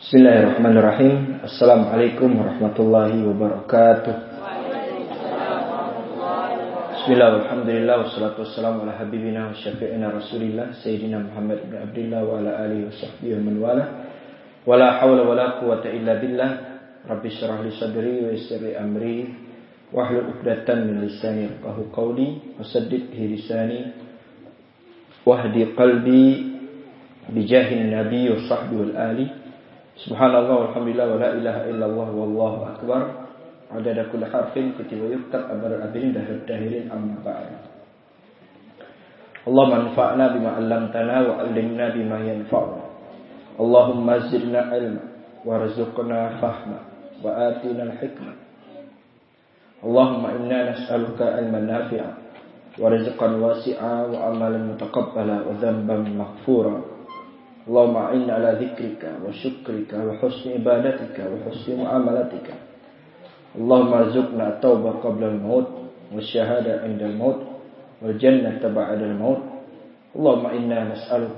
Bismillahirrahmanirrahim. Assalamualaikum warahmatullahi wabarakatuh. Bismillah, alhamdulillah, wassalatu wassalamu ala habibina wa syafi'ina rasulillah Sayyidina Muhammad ibn Abdillah wa ala alihi wa sahbihi wa man wala. Wa la hawla wa la quwata illa billah. Rabbi syrah li sadri wa yassir li amri wahlul 'uqdatam min lisani yafqahu qawli wa saddid lisani wahdi qalbi bijahin nabiy wa sahbihi wal ali. Subhanallah walhamdulillah wa la ilaha illallah wallahu akbar. Adada kulli harfin kutiba yuktab abadal abidin dahirin amma ba'd. Allahumma anfa'na bima 'allamtana wa 'allimna bima yanfa'una. Allahumma zidna ilma warzuqna fahma wa atina al-hikmah. Allahumma inna nas'aluka ilman nafi'a wa rizqan wasi'a wa amalan mutaqabbala wa dhanban maghfura. Allahumma inna ala dzikrika wa syukrika wa husni ibadatika wa husni muamalatika. Allahumma arzuqna at-taubah qabla al-maut wa syahada 'inda al-maut wal jannata ba'da al-maut. Allahumma inna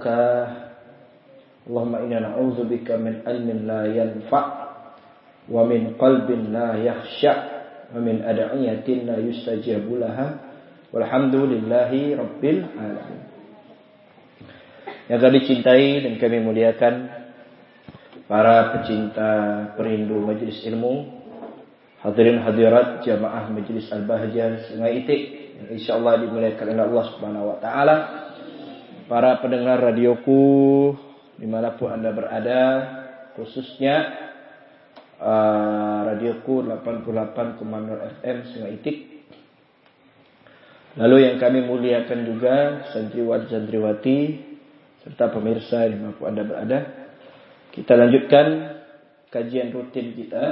na'udzubika min ilmin la yanfa' wa min qalbin la yakhsha' wa min ad'iyatin la yustajabu laha. Walhamdulillahi rabbil alamin. Yang kami cintai dan kami muliakan para pecinta perindu majelis ilmu, hadirin hadirat jamaah majelis Al-Bahjah Sungai Itik yang insyaallah dimuliakan oleh Allah Subhanahu wa taala, para pendengar radioku dimanapun Anda berada, khususnya radioku 88,0 FM Sungai Itik. Lalu yang kami muliakan juga santriwati serta pemirsa dimanapun Anda berada. Kita lanjutkan kajian rutin kita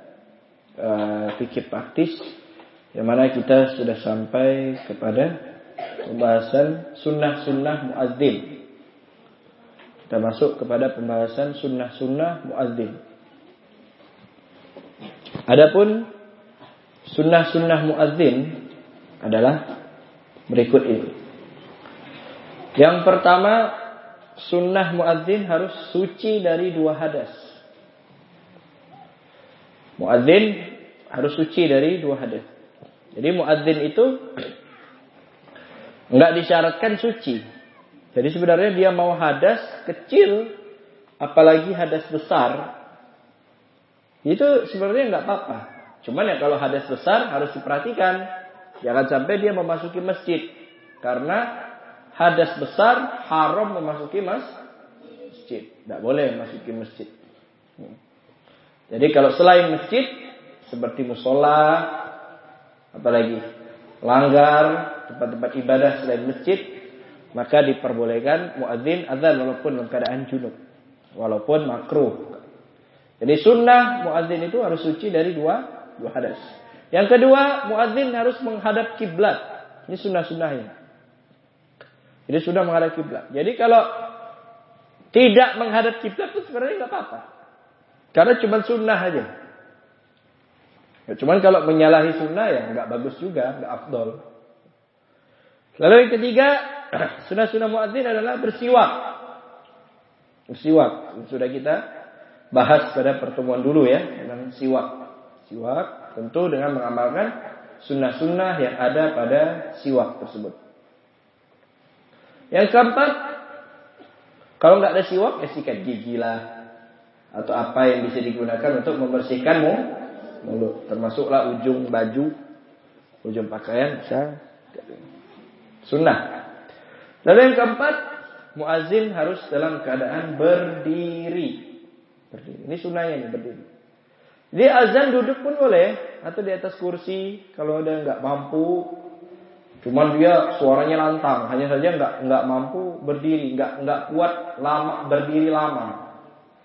fikih praktis, yang mana kita sudah sampai kepada pembahasan sunnah-sunnah muadzin. Kita masuk kepada pembahasan sunnah-sunnah muadzin. Adapun sunnah-sunnah muadzin adalah berikut ini. Yang pertama, sunnah muadzin harus suci dari 2 hadas. Muadzin harus suci dari 2 hadas. Jadi muadzin itu enggak disyaratkan suci. Jadi sebenarnya dia mau hadas kecil, apalagi hadas besar, itu sebenarnya enggak apa-apa. Cuman ya kalau hadas besar harus diperhatikan, jangan sampai dia memasuki masjid, karena hadas besar haram memasuki masjid. Tidak boleh memasuki masjid. Jadi kalau selain masjid, seperti musola, apalagi langgar, tempat-tempat ibadah selain masjid, maka diperbolehkan muadzin azan walaupun dalam keadaan junub, walaupun makruh. Jadi sunnah muadzin itu harus suci dari dua hadas. Yang kedua, muadzin harus menghadap kiblat. Ini sunnah-sunnahnya. Jadi sudah menghadap kiblat. Jadi kalau tidak menghadap kiblat itu sebenarnya nggak apa-apa, karena cuma sunnah aja. Ya, cuman kalau menyalahi sunnah ya nggak bagus juga, nggak afdol. Lalu yang ketiga, sunnah-sunnah muadzin adalah bersiwak. Bersiwak sudah kita bahas pada pertemuan dulu ya, tentang siwak. Siwak tentu dengan mengamalkan sunnah-sunnah yang ada pada siwak tersebut. Yang keempat, kalau nggak ada siwak, ya sikat gigi lah, atau apa yang bisa digunakan untuk membersihkan mulut, termasuklah ujung baju, ujung pakaian, bisa. Sunnah. Lalu yang keempat, muadzin harus dalam keadaan berdiri. Ini sunnahnya nih, berdiri. Jadi azan duduk pun boleh, atau di atas kursi kalau ada nggak mampu. Cuman dia suaranya lantang, hanya saja nggak mampu berdiri, nggak kuat berdiri lama,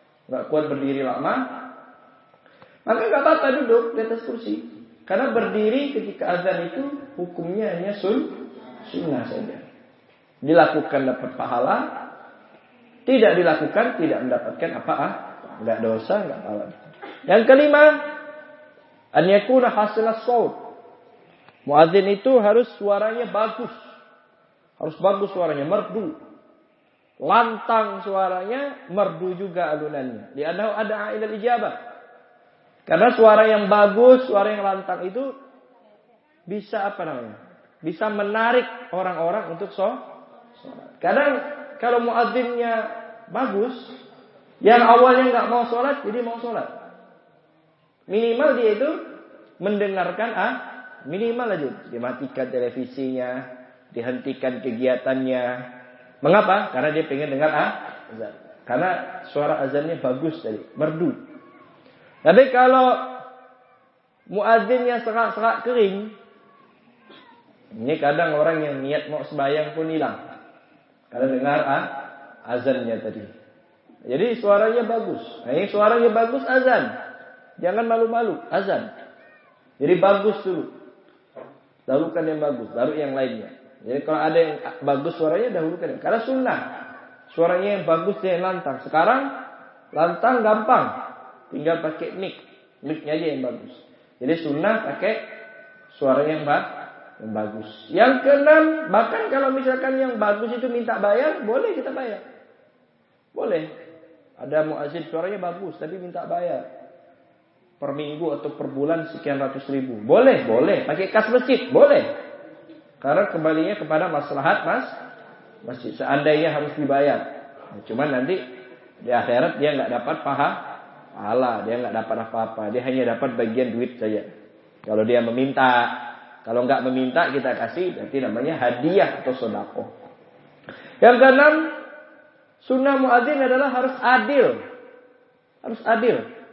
maka nggak apa-apa duduk di atas kursi. Karena berdiri ketika azan itu hukumnya hanya sunnah saja. Dilakukan dapat pahala, tidak dilakukan tidak mendapatkan apa-apa, nggak dosa, nggak pahala. Yang kelima, an yakuna hasilas shaut. Muadzin itu harus suaranya bagus. Harus bagus suaranya, merdu. lantang suaranya, merdu juga alunannya. Li'annahu ad'a ilal ijabah. Karena suara yang bagus, suara yang lantang itu bisa bisa menarik orang-orang untuk sholat. Kadang kalau muadzinnya bagus, yang awalnya nggak mau sholat, jadi mau sholat. Minimal dia itu mendengarkan minimal aja. Dimatikan televisinya, dihentikan kegiatannya. Mengapa? Karena dia pengen dengar azan. Karena suara azannya bagus tadi, merdu. Tapi kalau muadzinnya serak-serak kering, ini kadang orang yang niat mau sembahyang pun hilang. Karena dengar azannya tadi. Jadi suaranya bagus. Nah, ini suaranya bagus azan. Jangan malu-malu, azan. Jadi bagus dulu. Dahulukan yang bagus, baru yang lainnya. Jadi kalau ada yang bagus suaranya, dahulukan. Karena sunnah. Suaranya yang bagus dan yang lantang. Sekarang lantang gampang. Tinggal pakai mic. Mic-nya aja yang bagus. Jadi sunnah pakai suara yang bagus. Yang keenam, bahkan kalau misalkan yang bagus itu minta bayar, boleh kita bayar. Boleh. Ada muazzin suaranya bagus, tapi minta bayar. Per minggu atau per bulan sekian ratus ribu. Boleh. Pakai kas masjid, boleh. Karena kembalinya kepada maslahat masjid. Seandainya harus dibayar. Nah, cuman nanti di akhirat dia nggak dapat pahala, dia nggak dapat apa-apa. Dia hanya dapat bagian duit saja. Kalau dia meminta, kalau nggak meminta kita kasih, berarti namanya hadiah atau sedekah. Yang keenam, sunnah muadzin adalah harus adil. Harus adil.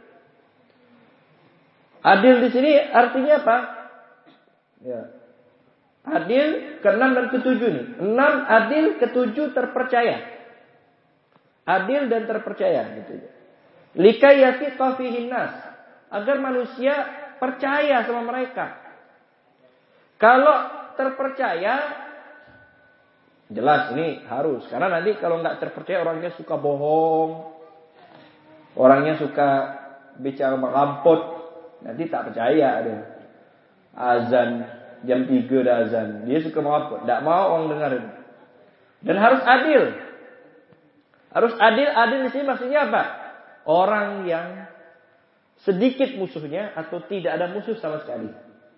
Adil di sini artinya apa? Ya. Adil ke-6 dan ke-7 nih. 6 adil, ke-7 terpercaya. Adil dan terpercaya gitu. Likai yathiqa fihin nas, agar manusia percaya sama mereka. Kalau terpercaya, jelas ini harus. Karena nanti kalau nggak terpercaya orangnya suka bohong, orangnya suka bicara mengamput, nanti tak percaya dia. Azan jam 3 dah azan, dia suka mengamput, tidak mau orang dengar itu. Dan harus adil. Harus adil di sini maksudnya apa? Orang yang sedikit musuhnya atau tidak ada musuh sama sekali.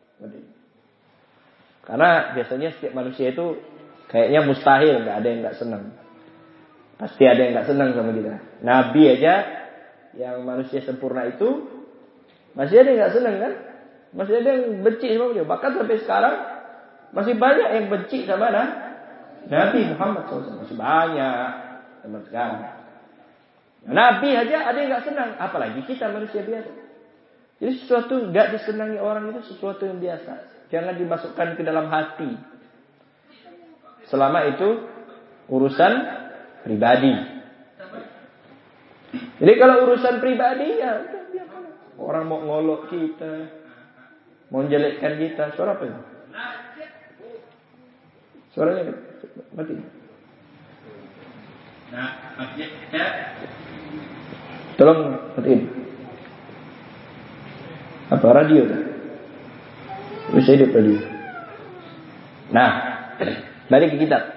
Karena biasanya setiap manusia itu kayaknya mustahil nggak ada yang nggak senang. Pasti ada yang nggak senang sama kita. Nabi aja yang manusia sempurna itu masih ada yang nggak senang kan? Masih ada yang benci sama dia. Bahkan sampai sekarang masih banyak yang benci sama Nabi Muhammad SAW. Masih banyak sampai sekarang. Nabi aja ada yang nggak senang, apalagi kita manusia biasa. Jadi sesuatu nggak disenangi orang itu sesuatu yang biasa. Jangan dimasukkan ke dalam hati. Selama itu urusan pribadi. Jadi kalau urusan pribadi ya orang mau ngolok kita, mau menjelekkan kita, suara apa itu? Suaranya mati. Nah, maksudnya tolong matiin. Apa radio kan? Bisa hidup radio. Nah, balik ke kitab.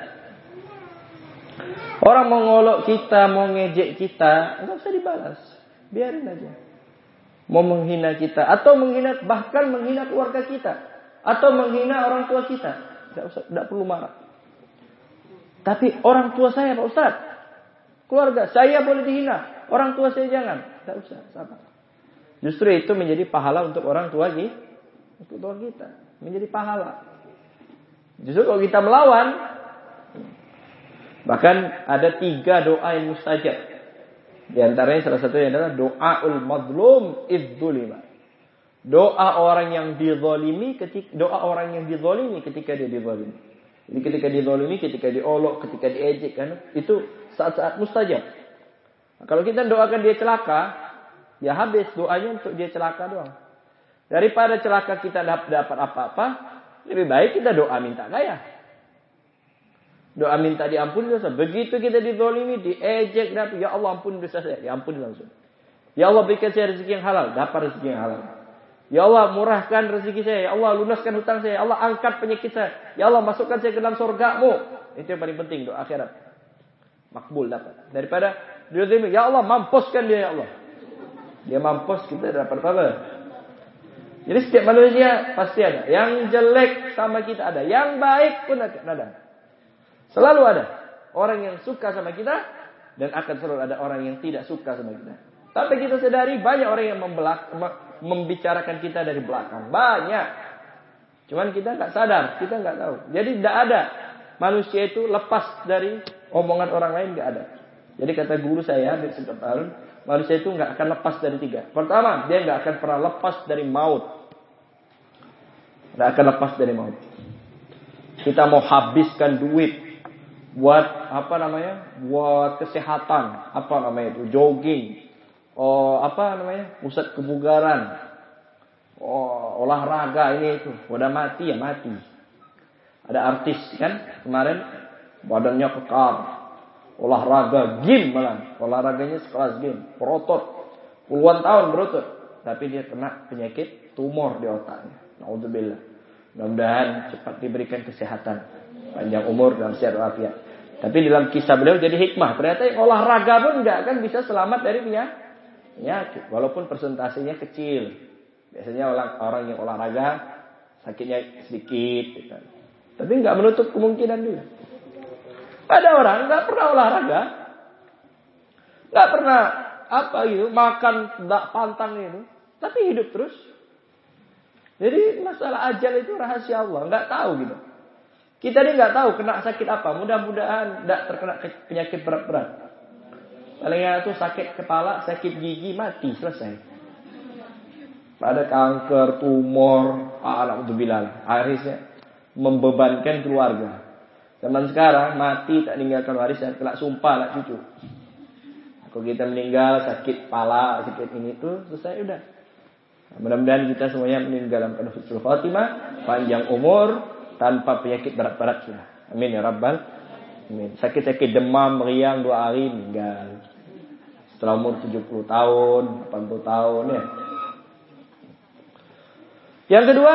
Orang mau ngolok kita, mau ngejek kita, enggak usah dibalas. Biarin aja. Mau menghina kita atau bahkan menghina keluarga kita atau menghina orang tua kita, enggak perlu marah. Tapi orang tua saya Pak Ustaz, keluarga saya boleh dihina, orang tua saya jangan. Tidak usah, sabar. Justru itu menjadi pahala untuk orang tua kita, menjadi pahala. Justru kalau kita melawan, bahkan ada 3 doa yang mustajab. Di antaranya salah satunya adalah doaul mazlum idzulima. Doa orang yang dizalimi ketika dia dizalimi. Jadi ketika dizalimi, ketika diolok, ketika diejek kan, itu saat-saat mustajab. Nah, kalau kita doakan dia celaka, ya habis doanya untuk dia celaka doang. Daripada celaka kita dapat apa-apa, lebih baik kita doa minta kaya. Doa minta diampuni dosa. Begitu kita dizalimi, diejek, ya Allah ampuni dosa saya, diampuni langsung. Ya Allah berikan saya rezeki yang halal, dapat rezeki yang halal. Ya Allah murahkan rezeki saya, ya Allah lunaskan hutang saya, ya Allah angkat penyakit saya, ya Allah masukkan saya ke dalam surga-Mu. Itu yang paling penting doa akhirat. makbul dapat. Daripada dia ya Allah mampuskan dia ya Allah. Dia mampus, kita dapat apa? Jadi setiap manusia pasti ada. Yang jelek sama kita ada. Yang baik pun ada. Selalu ada. Orang yang suka sama kita. Dan akan selalu ada orang yang tidak suka sama kita. Tapi kita sadari banyak orang yang membicarakan kita dari belakang. Banyak. Cuman kita nggak sadar. Kita nggak tahu. Jadi tidak ada. Manusia itu lepas dari omongan orang lain. Nggak ada. Jadi kata guru saya. Manusia itu nggak akan lepas dari 3. Pertama, dia nggak akan pernah lepas dari maut. Nggak akan lepas dari maut. Kita mau habiskan duit buat buat kesehatan, itu jogging, pusat kebugaran, olahraga ini itu, udah mati ya mati. Ada artis kan kemarin badannya kekar. Olahraga game malah. Olahraganya sekelas game. Berotot. Puluhan tahun berotot. Tapi dia kena penyakit tumor di otaknya. Na'udzubillah. Mudah-mudahan cepat diberikan kesehatan. Panjang umur dan sehat walafiat. Tapi dalam kisah beliau jadi hikmah. Ternyata yang olahraga pun nggak akan bisa selamat dari penyakit. Walaupun persentasenya kecil. Biasanya orang yang olahraga sakitnya sedikit. Gitu. Tapi nggak menutup kemungkinan juga. Ada orang nggak pernah olahraga, nggak pernah makan pantang itu, tapi hidup terus. Jadi masalah ajal itu rahasia Allah, nggak tahu gitu. Kita ini nggak tahu kena sakit apa. Mudah-mudahan nggak terkena penyakit berat-berat. Palingnya itu sakit kepala, sakit gigi, mati selesai. Ada kanker, tumor, alhamdulillah. Akhirnya membebankan keluarga. Zaman sekarang mati tak meninggalkan warisan, kelak sumpah lah cucu. Kalau kita meninggal sakit kepala, sakit ini tuh selesai udah. Mudah-mudahan kita semuanya meninggal dalam keadaan husnul khatimah, panjang umur, tanpa penyakit berat-berat sudah. Amin ya rabbal alamin. Sakit-sakit demam, meriang 2 hari meninggal. Setelah umur 70 tahun, 80 tahun ya. Yang kedua,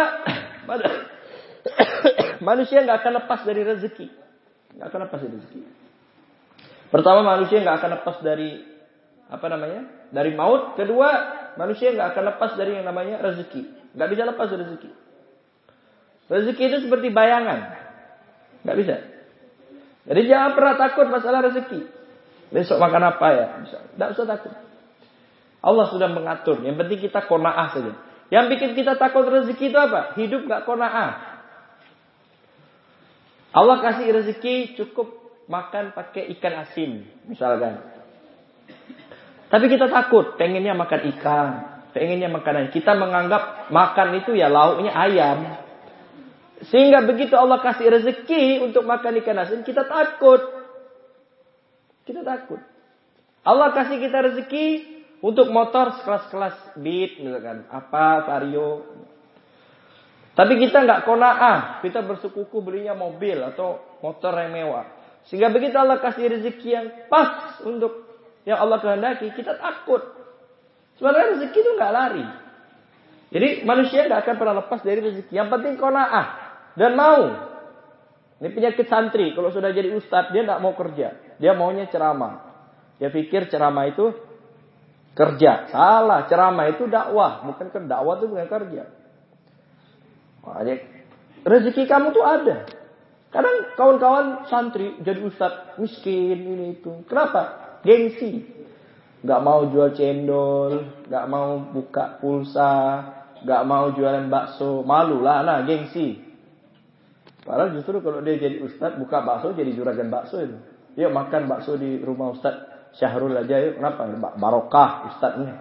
manusia nggak akan lepas dari rezeki. Nggak akan lepas dari rezeki. Pertama, manusia nggak akan lepas dari dari maut. Kedua, manusia nggak akan lepas dari yang namanya rezeki. Nggak bisa lepas dari rezeki. Rezeki itu seperti bayangan. Nggak bisa. Jadi jangan pernah takut masalah rezeki. Besok makan apa ya? Nggak usah takut. Allah sudah mengatur. Yang penting kita qanaah saja. Yang bikin kita takut rezeki itu apa? Hidup nggak qanaah. Allah kasih rezeki cukup makan pakai ikan asin, misalkan. Tapi kita takut, pengennya makan ikan, pengennya makanan. Kita menganggap makan itu ya lauknya ayam. Sehingga begitu Allah kasih rezeki untuk makan ikan asin, kita takut. Kita takut. Allah kasih kita rezeki untuk motor sekelas-kelas Beat, misalkan. Vario. Tapi kita nggak qanaah, kita bersekukuh belinya mobil atau motor yang mewah. Sehingga begitu Allah kasih rezeki yang pas untuk yang Allah kehendaki, kita takut. Sebenarnya rezeki itu nggak lari. Jadi manusia nggak akan pernah lepas dari rezeki. Yang penting qanaah dan mau. Ini penyakit santri. Kalau sudah jadi ustadz, dia nggak mau kerja. Dia maunya ceramah. Dia pikir ceramah itu kerja. Salah, ceramah itu dakwah. Bukan dakwah itu bukan kerja. Rezeki kamu tuh ada. Kadang kawan-kawan santri jadi ustadz miskin ini itu. Kenapa? Gengsi. Gak mau jual cendol, gak mau buka pulsa, gak mau jualan bakso. Malu lah, gengsi. Padahal justru kalau dia jadi ustadz buka bakso jadi juragan bakso itu. Yuk makan bakso di rumah ustadz Syahrul aja yuk. Kenapa? Barokah ustadznya.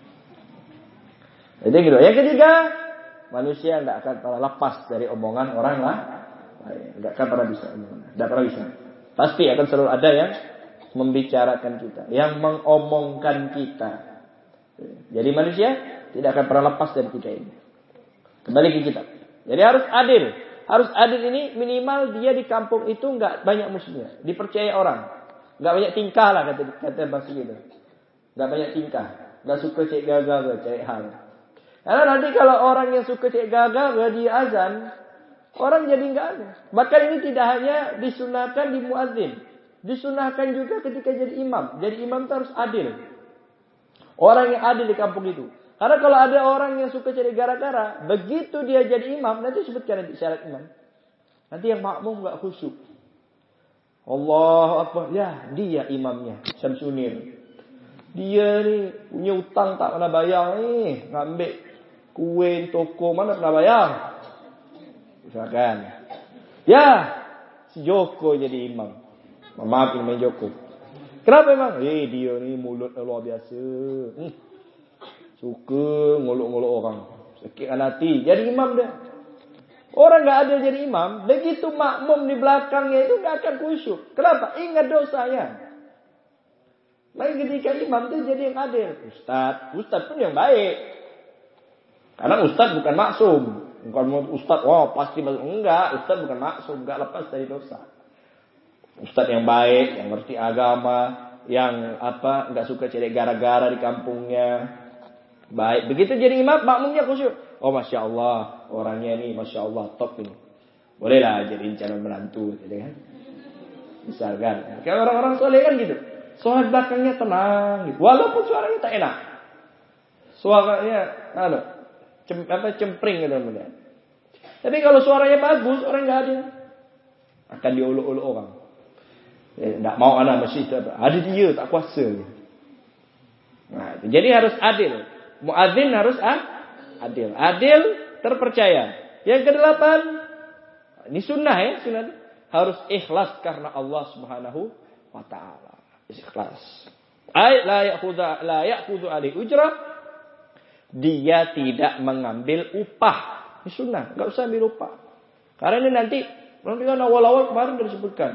Jadi gitu. Yang ketiga, manusia tidak akan pernah lepas dari omongan orang lah. Tidak akan pernah bisa. Tidak pernah bisa. Pasti akan selalu ada yang membicarakan kita, yang mengomongkan kita. Jadi manusia tidak akan pernah lepas dari 3 ini. Kembali ke kitab. Jadi harus adil. Harus adil ini minimal dia di kampung itu nggak banyak musuhnya, dipercaya orang, nggak banyak tingkah lah kata bahasa gitu. Nggak banyak tingkah, nggak suka cek gagal, cek hal. Karena nanti kalau orang yang suka cek gagal, nggak dia azan, orang jadi nggak ada. Bahkan ini tidak hanya disunahkan di muadzin. Disunahkan juga ketika jadi imam. Jadi imam itu harus adil. Orang yang adil di kampung itu. Karena kalau ada orang yang suka cari gara-gara, begitu dia jadi imam, nanti sebutkan nanti syarat imam. Nanti yang makmum gak khusyuk. Allahu Akbar. Ya, dia imamnya. Syamsunir. Dia nih punya utang tak pernah bayar nih. Ngambil kue toko mana pernah bayar. Misalkan. Ya, si Joko jadi imam. Maaf ini Joko. Kenapa emang? Dia ni mulut luar biasa. Suka ngolok-ngolok orang. Sakit hati. Jadi imam dia. Orang gak ada jadi imam. Begitu makmum di belakangnya itu gak akan khusyuk. Kenapa? Ingat dosanya. Maka ketika imam itu jadi yang adil. Ustaz pun yang baik. Karena ustaz bukan maksum. Bukan ustaz, wah pasti maksum. Enggak, ustaz bukan maksum. Enggak lepas dari dosa. Ustaz yang baik, yang ngerti agama, yang enggak suka cari gara-gara di kampungnya. Baik, begitu jadi imam, makmumnya khusyuk. Oh Masya Allah, orangnya ini Masya Allah, top ini. Bolehlah jadi calon menantu, gitu kan. Misalkan, kayak orang-orang soleh kan gitu. Sholat belakangnya tenang, gitu. Walaupun suaranya tak enak. Suaranya, cempring gitu. Tapi kalau suaranya bagus, orang nggak ada. Akan diuluk-uluk orang. Tak mau anak masjid. Ada dia, tak kuasa. Nah, jadi harus adil. Muadzin harus adil. Adil, terpercaya. Yang ke-8, ini sunnah ya. Sunnah. Harus ikhlas karena Allah Subhanahu wa ta'ala. Ikhlas. La ya'khudhu alaihi ujrah. Dia tidak mengambil upah. Ini sunnah. Enggak usah ambil upah. Karena ini nanti kan awal-awal kemarin sudah disebutkan.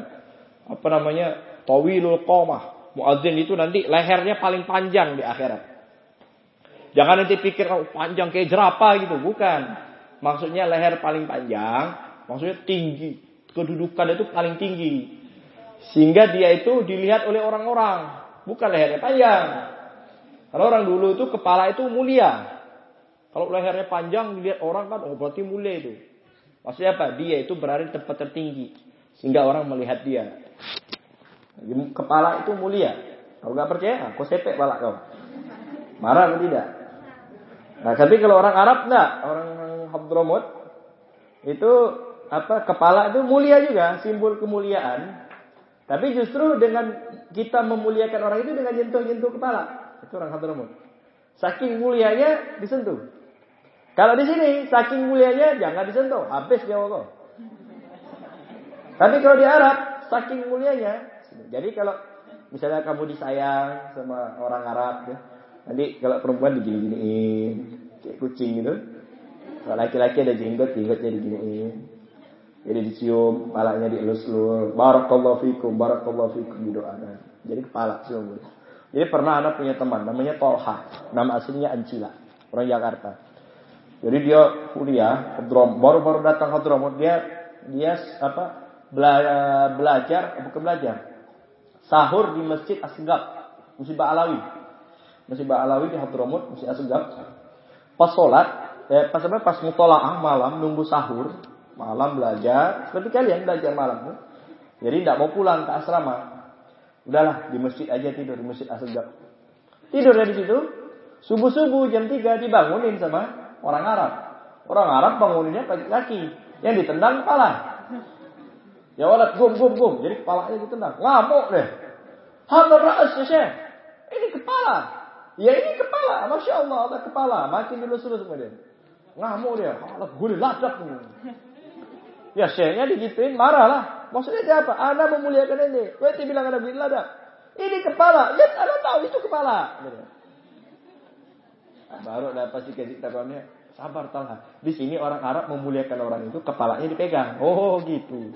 Tawilul qamah. Muadzin itu nanti lehernya paling panjang di akhirat. Jangan nanti pikir panjang kayak jerapah gitu. Bukan. Maksudnya leher paling panjang. Maksudnya tinggi. Kedudukan itu paling tinggi. Sehingga dia itu dilihat oleh orang-orang. Bukan lehernya panjang. Kalau orang dulu itu kepala itu mulia. Kalau lehernya panjang dilihat orang kan, oh berarti mulia itu. Maksudnya apa? Dia itu berada di tempat tertinggi. Sehingga orang melihat dia. Kepala itu mulia. Kalau nggak percaya, kau sepek kepala kau. Marah atau tidak? Nah, tapi kalau orang Arab enggak. Orang Hadramut itu kepala itu mulia juga. Simbol kemuliaan. Tapi justru dengan kita memuliakan orang itu dengan nyentuh-nyentuh kepala. Itu orang Hadramut. Saking mulianya disentuh. Kalau di sini saking mulianya jangan disentuh, habis nyawa kau. Tapi kalau di Arab saking mulianya, jadi kalau misalnya kamu disayang sama orang Arab, ya, nanti kalau perempuan digini-giniin, kayak kucing gitu. Kalau laki-laki ada jenggotnya diginiin. Jadi dicium, kepalanya dielus-elus. Barakallahu fikum didoakan. Jadi kepala cium. Jadi pernah anak punya teman namanya Tolha, nama aslinya Ancila, orang Jakarta. Jadi dia kuliah, baru datang Hadramut, dia belajar sahur di Masjid Asgab, Musibah Alawi. Musibah Alawi di Hadramut, Masjid Asgab. Pas sholat, pas mutolaah malam nunggu sahur, malam belajar, seperti kalian belajar malam. Jadi tidak mau pulang ke asrama. Udahlah di masjid aja tidur di Masjid Asgab. Tidur dari situ, subuh-subuh jam 3 dibangunin sama orang Arab. Orang Arab banguninnya pakai kaki, yang ditendang kepala. Ya walad gum. Jadi kepalanya ditendang. Ngamuk deh. Hadar ra'as ya Syekh. Ini kepala. Ya ini kepala. Masya Allah ada kepala. Makin dilus-lus sama dia. Ngamuk dia. Allah guli ladak. Ya Syekhnya digituin marah lah. Maksudnya dia apa? Anda memuliakan ini. Dia bilang Anda guli ladak. Ini kepala. Ya Anda tahu itu kepala. Baru dapat pasti kasih takuannya. Sabar Talha. Di sini orang Arab memuliakan orang itu kepalanya dipegang. Oh gitu.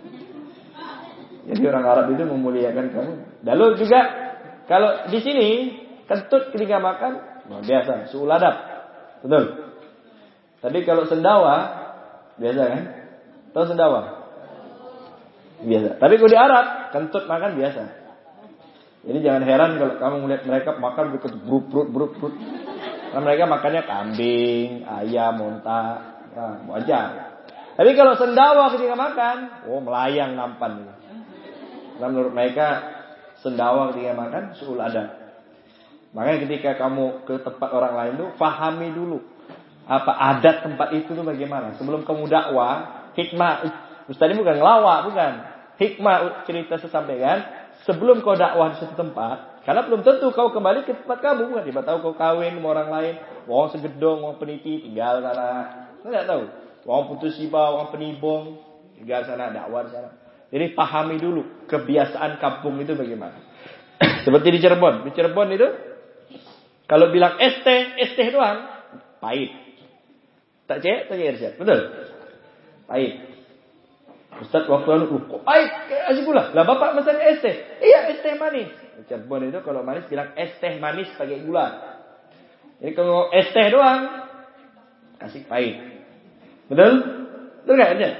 Jadi orang Arab itu memuliakan kamu. Lalu juga kalau di sini kentut ketika makan, biasa suuladab. Betul. Tapi kalau sendawa biasa kan? Tahu sendawa? Biasa. Tapi kalau di Arab kentut makan biasa. Jadi jangan heran kalau kamu melihat mereka makan brut. Karena mereka makannya kambing, ayam, onta, wajar. Tapi kalau sendawa ketika makan, melayang nampan. Karena menurut mereka sendawa ketika makan su'ul adab. Makanya ketika kamu ke tempat orang lain tuh fahami dulu apa adat tempat itu tuh bagaimana. Sebelum kamu dakwah, hikmah Ustaz ini bukan ngelawak, bukan. Hikmah cerita saya sampaikan, sebelum kau dakwah di suatu tempat, karena belum tentu kau kembali ke tempat kamu, bukan. Tiba tahu kau kawin sama orang lain, wong segedong, wong peniti tinggal sana. Enggak tahu. Wong putus siba, wong penibong, tinggal sana dakwah di sana. Jadi pahami dulu kebiasaan kampung itu bagaimana. Seperti di Cirebon. Di Cirebon itu kalau bilang es teh doang, pahit. Tak cek, betul. Pahit. Ustaz waktu kok pahit kayak asyik gula. Lah bapak pesannya es teh. Iya, es teh manis. Di Cirebon itu kalau manis bilang es teh manis pakai gula. Jadi kalau es teh doang kasih pahit. Betul? Betul enggak aja?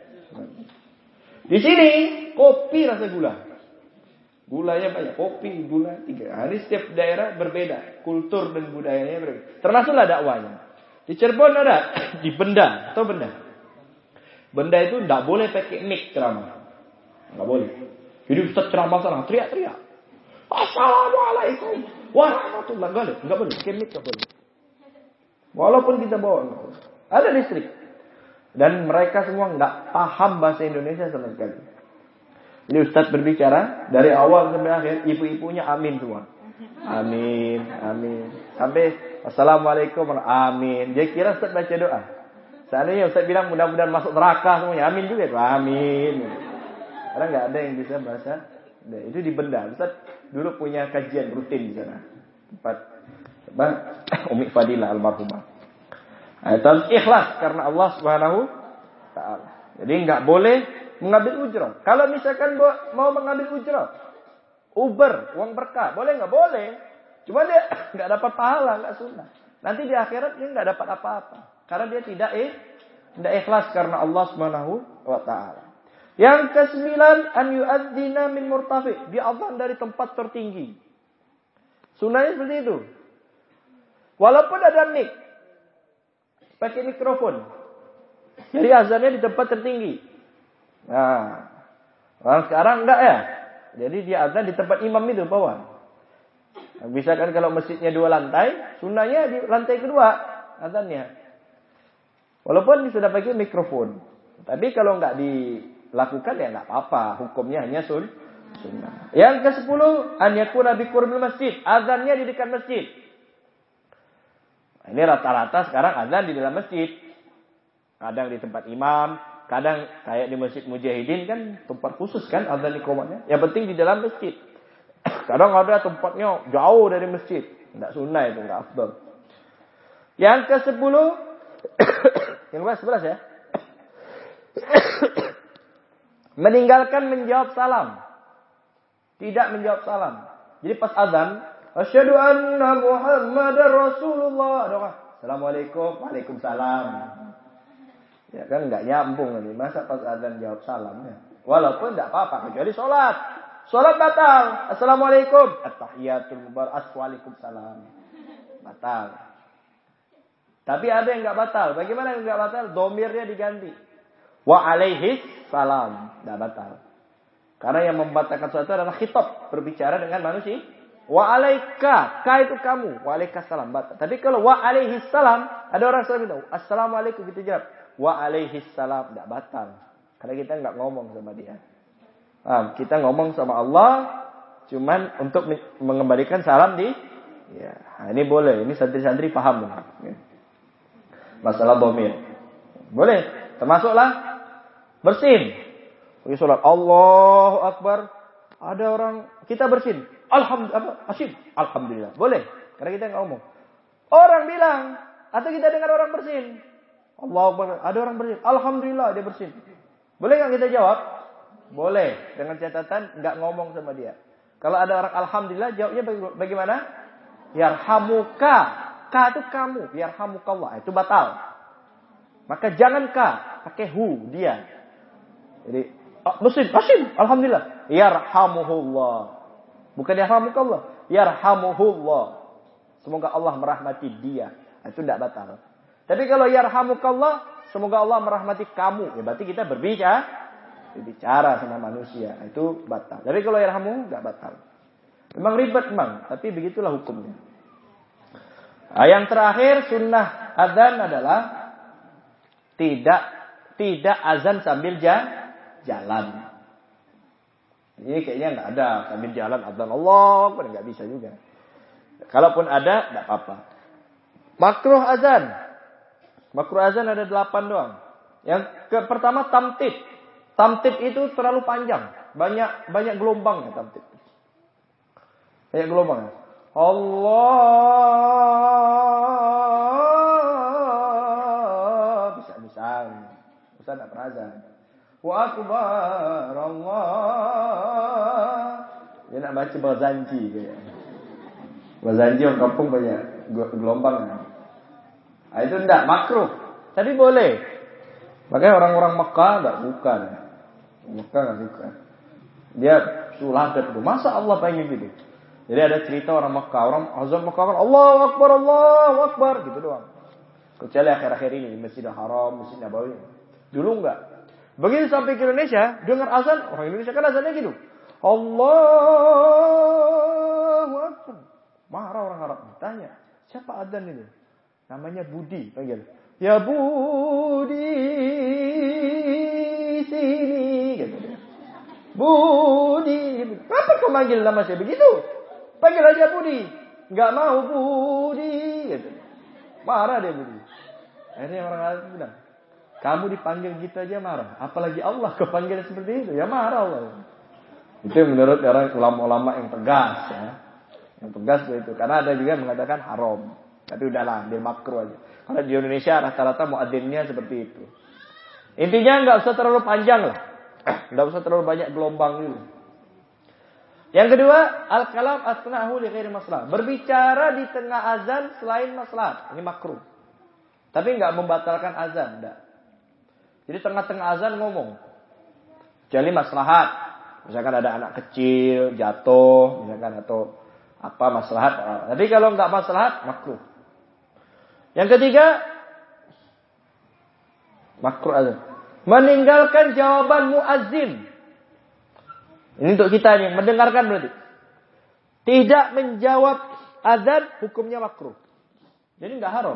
Di sini kopi rasa gula. Gulanya banyak, kopi, gula 3. Ini setiap daerah berbeda, kultur dan budayanya berbeda. Termasuklah dakwanya. Di Cirebon ada di Benda, atau Benda. Benda itu tidak boleh pakai mic ceramah. Tidak boleh. Jadi Ustaz ceramah sana teriak-teriak. Assalamualaikum warahmatullahi wabarakatuh. Enggak boleh. Pakai mic enggak boleh. Walaupun kita bawa. Ada distrik. Dan mereka semua enggak paham bahasa Indonesia sama sekali. Jadi Ustaz berbicara dari awal sampai akhir, ibu-ibunya amin semua. Amin, amin. Sampai assalamualaikum, amin. Dia kira Ustaz baca doa. Seandainya Ustaz bilang mudah-mudahan masuk neraka semuanya, amin juga itu, amin. Karena nggak ada yang bisa bahasa. Itu di Benda. Ustaz dulu punya kajian rutin di sana. Tempat Umi Fadilah almarhumah. Itu ikhlas karena Allah Subhanahu taala. Jadi nggak boleh mengambil ujrah. Kalau misalkan mau mengambil ujrah, Uber, uang berkah, boleh nggak? Boleh. Cuma dia nggak dapat pahala, nggak sunnah. Nanti di akhirat dia nggak dapat apa-apa, karena dia tidak ikhlas karena Allah Subhanahu wa taala. Yang ke-9, an yu'adzina min murtafi, dia azan dari tempat tertinggi. Sunnahnya seperti itu. Walaupun ada mic, pakai mikrofon. Jadi azannya di tempat tertinggi. Nah, orang sekarang enggak ya. Jadi dia azan di tempat imam itu bawah. Bisa kan kalau masjidnya 2 lantai, sunnahnya di lantai kedua azannya. Walaupun sudah pakai mikrofon. Tapi kalau enggak dilakukan ya enggak apa-apa, hukumnya hanya sunnah. Yang ke-10, an yakuna bi qurbil masjid, azannya di dekat masjid. Nah, ini rata-rata sekarang azan di dalam masjid. Kadang di tempat imam, kadang kayak di Masjid Mujahidin kan tempat khusus kan azan iqamatnya. Yang penting di dalam masjid. Kadang ada tempatnya jauh dari masjid. Enggak sunnah itu, enggak afdal. Yang ke-10 yang ke-11 ya. Meninggalkan menjawab salam. Tidak menjawab salam. Jadi pas azan, asyhadu anna Muhammadar Rasulullah. Doa. Assalamualaikum, waalaikumsalam. Ya kan enggak nyambung ini. Masa pas azan jawab salamnya. Walaupun enggak apa-apa kecuali salat. Salat batal. Assalamualaikum. At-tahiyatul mubarak. Waalaikumsalam. Batal. Tapi ada yang enggak batal. Bagaimana yang enggak batal? Domirnya diganti. Wa alaihis salam. Enggak batal. Karena yang membatalkan sesuatu adalah khitab. Berbicara dengan manusia. Wa alaika. Ka itu kamu. Wa alaika salam. Batal. Tapi kalau wa alaihis salam. Ada orang selalu bilang. Assalamualaikum. Kita jawab. Wa alaihis salam. Tidak batal. Karena kita enggak ngomong sama dia. Kita ngomong sama Allah. Cuman untuk mengembalikan salam di. Ya, ini boleh. Ini santri-santri paham. Masalah domir. Boleh. Termasuklah. Bersin. Pergi sholat. Allahu Akbar. Ada orang. Kita bersin. Alhamdulillah. Boleh. Karena kita enggak ngomong. Orang bilang. Atau kita dengar orang bersin. Allahu Akbar. Ada orang bersin. Alhamdulillah dia bersin. Boleh enggak kita jawab? Boleh. Dengan catatan enggak ngomong sama dia. Kalau ada orang alhamdulillah, jawabnya bagaimana? Yarhamuka. Ka itu kamu. Yarhamukallah. Itu batal. Maka jangan ka. Pakai hu. Dia. Jadi. Bersin. Alhamdulillah. Yarhamuhullah. Bukan yarhamukallah. Yarhamuhullah. Semoga Allah merahmati dia. Itu tidak batal. Tapi kalau yarhamukallah, semoga Allah merahmati kamu. Ya berarti kita berbicara. Berbicara sama manusia. Itu batal. Tapi kalau yarhamu nggak batal. Memang ribet memang. Tapi begitulah hukumnya. Yang terakhir sunnah azan adalah tidak azan sambil jalan. Ini kayaknya nggak ada sambil jalan azan Allah, nggak bisa juga. Kalaupun ada, nggak apa-apa. Makruh azan ada 8 doang. Yang pertama tamtid. Tamtid itu terlalu panjang, banyak gelombang tamtid. Banyak gelombang. Allah bisa. Ustaz tak pernah azan. Wa akbar Allah. Dia nak baca Bazanji kayak. Bazanji orang kampung banyak gelombang. Nah, itu enggak makruh. Tapi boleh. Makanya orang-orang Mekah enggak suka. Mekah enggak suka. Dia suladat itu. Masa Allah pengen gitu? Jadi ada cerita orang Mekah. Orang azan Mekah kan Allahu Akbar gitu doang. Kecuali akhir-akhir ini di Masjidil Haram, Masjid Nabawi. Dulu enggak. Begitu sampai ke Indonesia, dengar azan, orang Indonesia kan azannya gitu. Allahu Akbar. Marah orang Arab. Tanya, siapa azan ini? Namanya Budi. Panggil. Ya Budi sini. Gitu. Budi. Kenapa kau manggil nama saya begitu? Panggil aja Budi. Enggak mau Budi. Gitu. Marah dia Budi. Akhirnya orang Arab bilang, kamu dipanggil gitu aja marah. Apalagi Allah kepanggil seperti itu. Ya marah Allah. Itu menurut orang ulama-ulama yang tegas. Ya. Yang tegas itu. Karena ada juga yang mengatakan haram. Tapi udahlah, dia makruh aja. Kalau di Indonesia rata-rata muadzinnya seperti itu. Intinya nggak usah terlalu panjang lah. Nggak usah terlalu banyak gelombang dulu. Yang kedua, al-kalam asnahu li ghairi maslahat. Berbicara di tengah azan selain maslahat. Ini makruh. Tapi nggak membatalkan azan, enggak. Jadi tengah-tengah azan ngomong. Kecuali maslahat. Misalkan ada anak kecil jatuh, misalkan atau apa maslahat. Tapi kalau enggak maslahat, makruh. Yang ketiga, makruh azan. Meninggalkan jawaban muazzin. Ini untuk kita nih, mendengarkan berarti. Tidak menjawab azan, hukumnya makruh. Jadi enggak haram.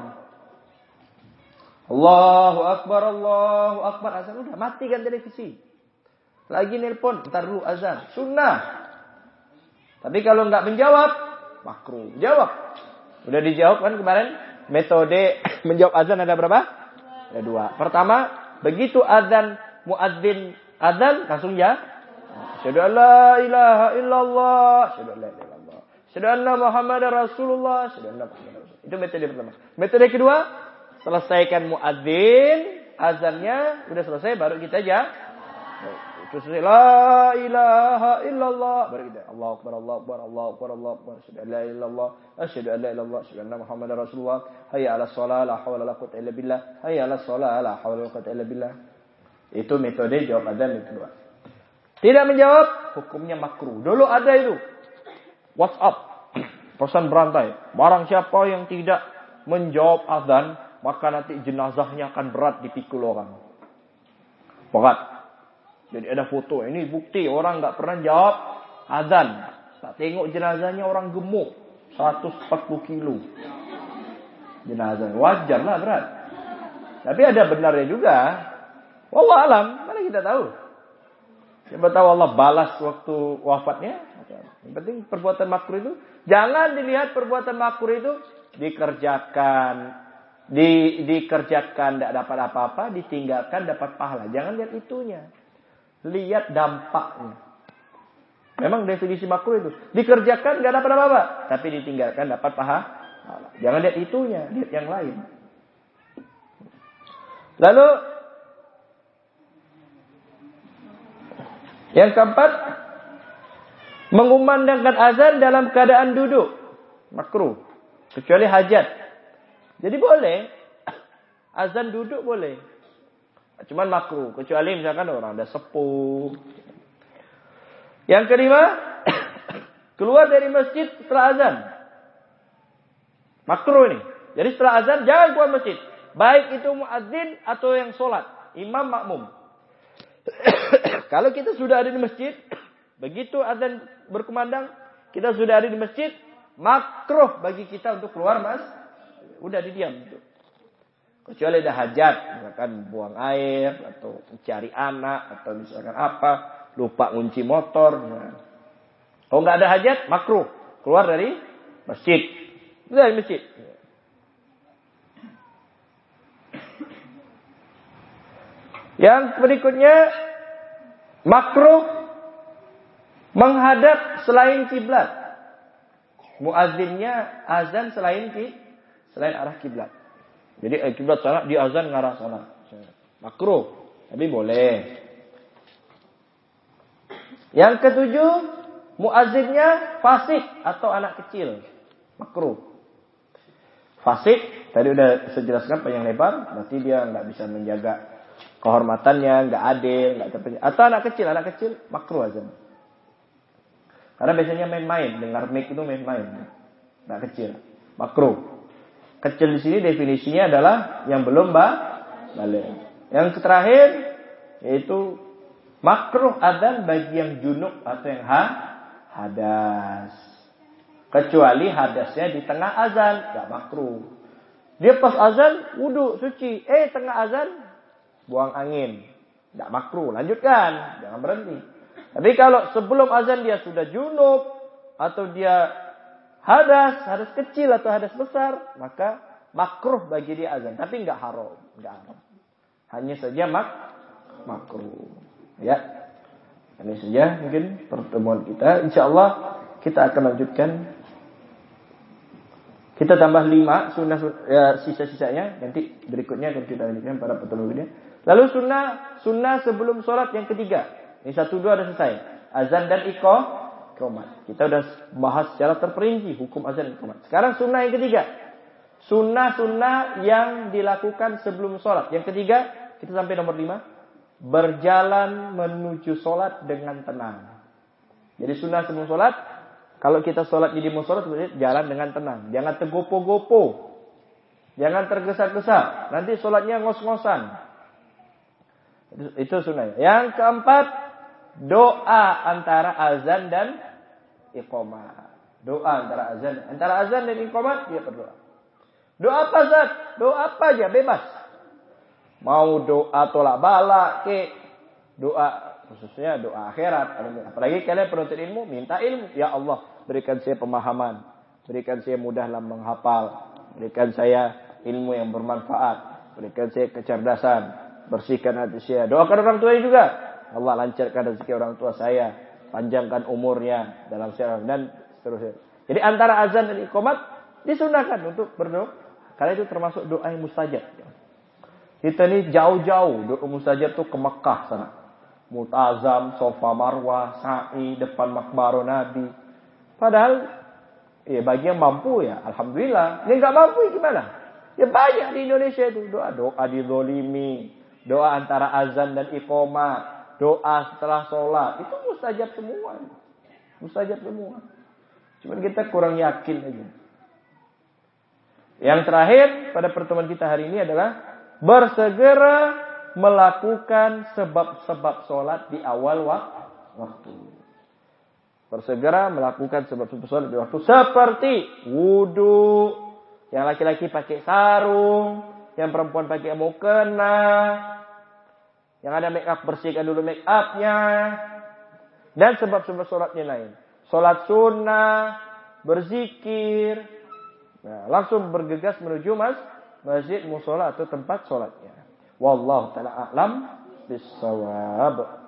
Allahu Akbar, azan. Udah, matikan televisi. Lagi nelpon, ntar dulu azan. Sunnah. Tapi kalau enggak menjawab, makruh. Jawab. Udah dijawab kan kemarin. Metode menjawab azan ada berapa? Ada 2. Pertama, begitu azan, muadzin azan, langsung ya. Asyhadu an la ilaha illallah. Asyhadu an la ilaha illallah. Asyhadu anna Muhammadar Rasulullah. Asyhadu anna Muhammadar Rasulullah. Itu metode pertama. Metode kedua, selesaikan muadzin azannya, udah selesai baru kita aja. Terus la ilaha illallah baru kita Allahu akbar Allahu akbar Allahu akbar Allahu akbar asyhadu an la ilaha illallah asyhadu an la ilaha illallah asyhadu anna Muhammadar Rasulullah hayya 'alas shalah la haula wala quwwata illa billah hayya 'alas shalah la haula wala quwwata illa billah. Itu metode jawab azan yang kedua. Tidak menjawab hukumnya makruh. Dulu ada itu WhatsApp pesan berantai, barang siapa yang tidak menjawab azan maka nanti jenazahnya akan berat dipikul orang. Berat. Jadi ada foto. Ini bukti orang nggak pernah jawab azan. Tak tengok jenazahnya orang gemuk. 140 kilo. Jenazah. Wajar lah berat. Tapi ada benarnya juga. Wallah alam. Mana kita tahu. Siapa tahu Allah balas waktu wafatnya. Yang penting perbuatan makruh itu. Jangan dilihat perbuatan makruh itu dikerjakan. Dikerjakan tidak dapat apa-apa. Ditinggalkan dapat pahala. Jangan lihat itunya. Lihat dampaknya. Memang definisi makruh itu dikerjakan nggak dapat apa-apa, tapi ditinggalkan dapat pahala. Jangan lihat itunya, lihat yang lain. Lalu yang keempat, mengumandangkan azan dalam keadaan duduk, makruh, kecuali hajat. Jadi boleh azan duduk boleh. Cuman makruh, kecuali misalkan orang ada sepuh. Yang kelima, keluar dari masjid setelah azan. Makruh ini. Jadi setelah azan jangan keluar masjid. Baik itu muadzin atau yang sholat, imam makmum. Kalau kita sudah ada di masjid, begitu azan berkumandang, kita sudah ada di masjid, makruh bagi kita untuk keluar, Mas. Udah didiam itu. Kecuali ada hajat, misalkan buang air atau mencari anak atau misalkan apa, lupa kunci motor. Nah. Kalau nggak ada hajat, makruh keluar dari masjid. Dari masjid. Yang berikutnya, makruh menghadap selain kiblat. Muazzinnya azan selain arah kiblat. Jadi kiblat sana, dia azan ngarah sana. Makruh, tapi boleh. Yang ketujuh, muazzinnya fasik atau anak kecil. Makruh. Fasik, tadi udah saya jelaskan panjang lebar, berarti dia nggak bisa menjaga kehormatannya, nggak adil, nggak terpenuhi. Atau anak kecil makruh azan. Karena biasanya main-main, dengar mic itu main-main. Anak kecil, makruh. Kecil di sini definisinya adalah yang belum balik. Yang terakhir yaitu makruh adzan bagi yang junub atau yang hadas. Kecuali hadasnya di tengah azan, enggak makruh. Dia pas azan wudu suci, tengah azan buang angin, enggak makruh. Lanjutkan, jangan berhenti. Tapi kalau sebelum azan dia sudah junub atau dia hadas kecil atau hadas besar, maka makruh bagi dia azan. Tapi enggak haram. Hanya saja makruh. Ya. Ini saja mungkin pertemuan kita. InsyaAllah kita akan lanjutkan. Kita tambah 5 sunnah ya, sisa-sisanya. Nanti berikutnya akan kita lanjutkan pada pertemuan berikutnya. Lalu sunnah sebelum sholat yang ketiga. Ini 1, 2 sudah selesai. Azan dan iqamah. Kita sudah bahas secara terperinci hukum azan dan iqamah. Sekarang sunnah yang ketiga. Sunnah yang dilakukan sebelum sholat. Yang ketiga, kita sampai nomor 5. Berjalan menuju sholat dengan tenang. Jadi sunnah sebelum sholat, kalau kita sholat di musola, jalan dengan tenang. Jangan tergopo-gopo. Jangan tergesa-gesa. Nanti sholatnya ngos-ngosan. Itu sunnah. Yang keempat, doa antara azan dan iqamah. Doa antara azan dan iqamah, dia berdoa. Doa apa Zat? Doa apa aja, bebas. Mau doa tolak bala, doa khususnya doa akhirat. Apalagi kalian penuntut ilmu, minta ilmu. Ya Allah, berikan saya pemahaman. Berikan saya mudah dalam menghafal. Berikan saya ilmu yang bermanfaat. Berikan saya kecerdasan. Bersihkan hati saya. Doakan orang tua juga. Allah lancarkan rezeki orang tua saya. Panjangkan umurnya dalam syaraf dan seterusnya. Jadi antara azan dan iqamat disunahkan untuk berdoa. Karena itu termasuk doa yang mustajab. Kita ini jauh-jauh doa mustajab tuh ke Mekah sana. Multazam, Sofa Marwah, Sa'i, depan makbaro Nabi. Padahal ya bagi yang mampu ya alhamdulillah. Yang enggak mampu ya gimana? Ya banyak di Indonesia itu doa dizolimi, doa antara azan dan iqamah, doa setelah sholat. Itu mustajab semua. Mustajab semua. Cuman kita kurang yakin aja. Yang terakhir pada pertemuan kita hari ini adalah bersegera melakukan sebab-sebab sholat di awal waktu. Bersegera melakukan sebab-sebab sholat di waktu. Seperti wudu. Yang laki-laki pakai sarung. Yang perempuan pakai mukena. Yang ada make up, bersihkan dulu make upnya. Dan sebab-sebab sholatnya lain. Sholat sunnah. Berzikir. Nah, langsung bergegas menuju masjid, musola atau tempat sholatnya. Wallahu ta'ala a'lam bis-shawab.